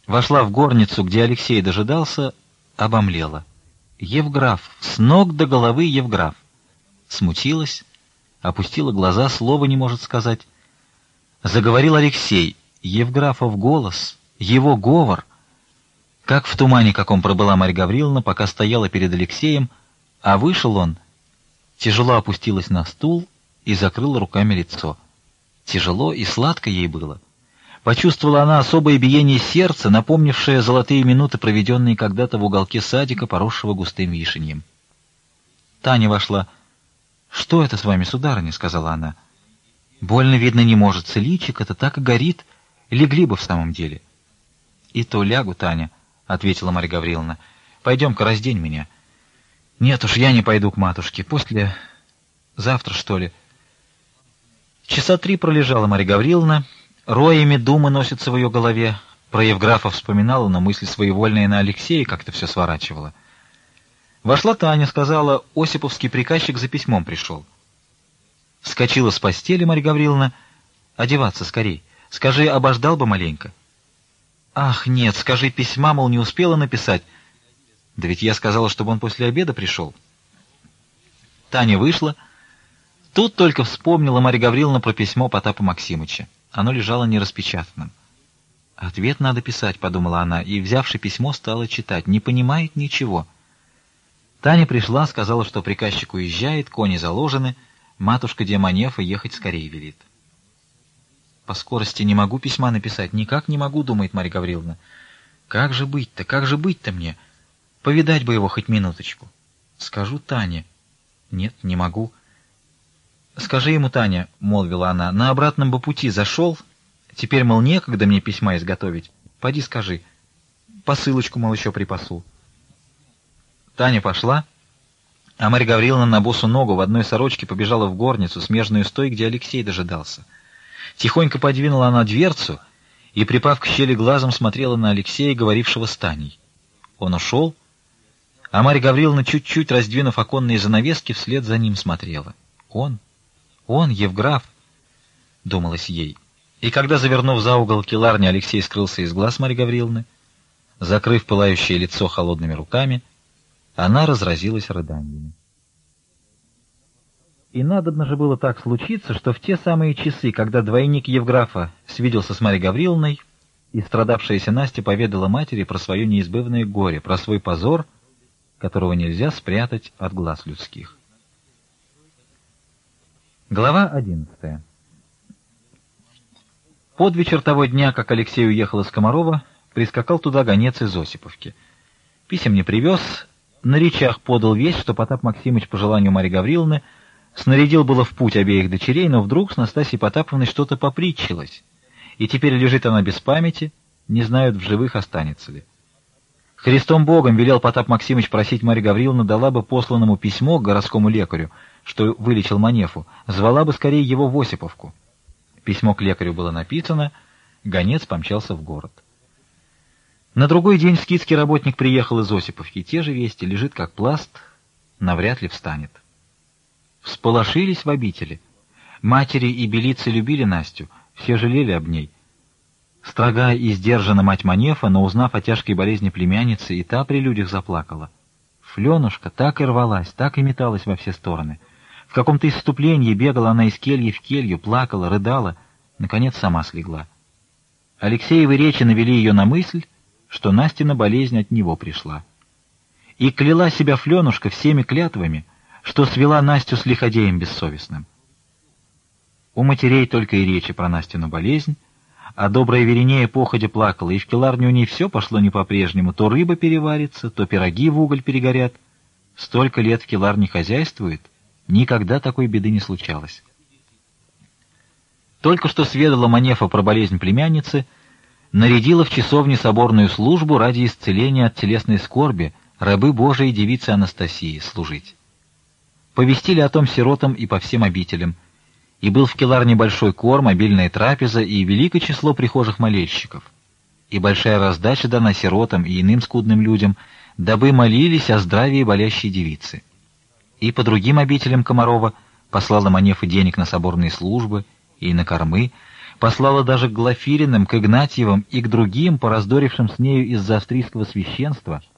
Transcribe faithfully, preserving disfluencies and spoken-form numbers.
Вошла в горницу, где Алексей дожидался, обомлела. Евграф, с ног до головы Евграф. Смутилась, опустила глаза, слова не может сказать. Заговорил Алексей. Евграфов голос, его говор. Как в тумане каком пробыла Марья Гавриловна, пока стояла перед Алексеем, а вышел он, тяжело опустилась на стул и закрыла руками лицо. Тяжело и сладко ей было. Почувствовала она особое биение сердца, напомнившее золотые минуты, проведенные когда-то в уголке садика, поросшего густым вишеньем. Таня вошла. «Что это с вами, сударыня?» — сказала она. «Больно, видно, не может. Личик это так и горит. Легли бы в самом деле». «И то лягу, Таня», — ответила Марья Гавриловна. «Пойдем-ка, раздень меня». «Нет уж, я не пойду к матушке. После... завтра, что ли?» Часа три пролежала Марья Гавриловна. Роями думы носятся в ее голове. Про Евграфа вспоминала, но мысли своевольные на Алексея как-то все сворачивала. Вошла Таня, сказала, осиповский приказчик за письмом пришел. Вскочила с постели Марья Гавриловна. «Одеваться скорей. Скажи, обождал бы маленько». «Ах, нет, скажи, письма, мол, не успела написать». «Да ведь я сказала, чтобы он после обеда пришел». Таня вышла. Тут только вспомнила Марья Гавриловна про письмо Потапа Максимыча. Оно лежало нераспечатанным. «Ответ надо писать», — подумала она, и, взявши письмо, стала читать. Не понимает ничего. Таня пришла, сказала, что приказчик уезжает, кони заложены, матушка Демонефа ехать скорее велит. «По скорости не могу письма написать, никак не могу», — думает Марья Гавриловна. «Как же быть-то, как же быть-то мне? Повидать бы его хоть минуточку». «Скажу Тане». «Нет, не могу». «Скажи ему, Таня», — молвила она, — «на обратном бы пути зашел. Теперь, мол, некогда мне письма изготовить. Поди скажи. Посылочку, мол, еще припасу». Таня пошла, а Марья Гавриловна на босу ногу в одной сорочке побежала в горницу, смежную с той, где Алексей дожидался. Тихонько подвинула она дверцу и, припав к щели глазом, смотрела на Алексея, говорившего с Таней. Он ушел, а Марья Гавриловна, чуть-чуть раздвинув оконные занавески, вслед за ним смотрела. Он, он, Евграф, думалось ей. И когда, завернув за угол келарни, Алексей скрылся из глаз Марьи Гавриловны, закрыв пылающее лицо холодными руками, она разразилась рыданиями. И надобно же было так случиться, что в те самые часы, когда двойник Евграфа свиделся с Марьей Гавриловной, и страдавшаяся Настя поведала матери про свое неизбывное горе, про свой позор, которого нельзя спрятать от глаз людских. Глава одиннадцатая. Под вечер того дня, как Алексей уехал из Комарова, прискакал туда гонец из Осиповки. Писем не привез, на речах подал весть, что Потап Максимыч по желанию Марьи Гавриловны снарядил было в путь обеих дочерей, но вдруг с Настасьей Потаповной что-то попритчилось, и теперь лежит она без памяти, не знают, в живых останется ли. Христом Богом велел Потап Максимыч просить Марья Гавриловна дала бы посланному письмо к городскому лекарю, что вылечил Манефу, звала бы скорее его в Осиповку. Письмо к лекарю было написано, гонец помчался в город. На другой день скитский работник приехал из Осиповки, те же вести, лежит как пласт, навряд ли встанет. Всполошились в обители. Матери и белицы любили Настю, все жалели об ней. Строга и сдержана мать Манефа, но, узнав о тяжкой болезни племянницы, и та при людях заплакала. Фленушка так и рвалась, так и металась во все стороны. В каком-то исступлении бегала она из кельи в келью, плакала, рыдала, наконец сама слегла. Алексеевы речи навели ее на мысль, что Настина болезнь от него пришла. И кляла себя Фленушка всеми клятвами, что свела Настю с лиходеем бессовестным. У матерей только и речи про Настину болезнь, а добрая Веринея походя плакала, и в келарне у ней все пошло не по-прежнему, то рыба переварится, то пироги в уголь перегорят. Столько лет в келарне хозяйствует, никогда такой беды не случалось. Только что сведала Манефа про болезнь племянницы, нарядила в часовне соборную службу ради исцеления от телесной скорби рабы Божией девицы Анастасии служить. Повестили о том сиротам и по всем обителям, и был в келарне большой корм, обильная трапеза и великое число прихожих молельщиков, и большая раздача дана сиротам и иным скудным людям, дабы молились о здравии болящей девицы. И по другим обителям Комарова послала Манефа денег на соборные службы и на кормы, послала даже к Глафириным, к Игнатьевым и к другим, пораздорившим с нею из-за австрийского священства.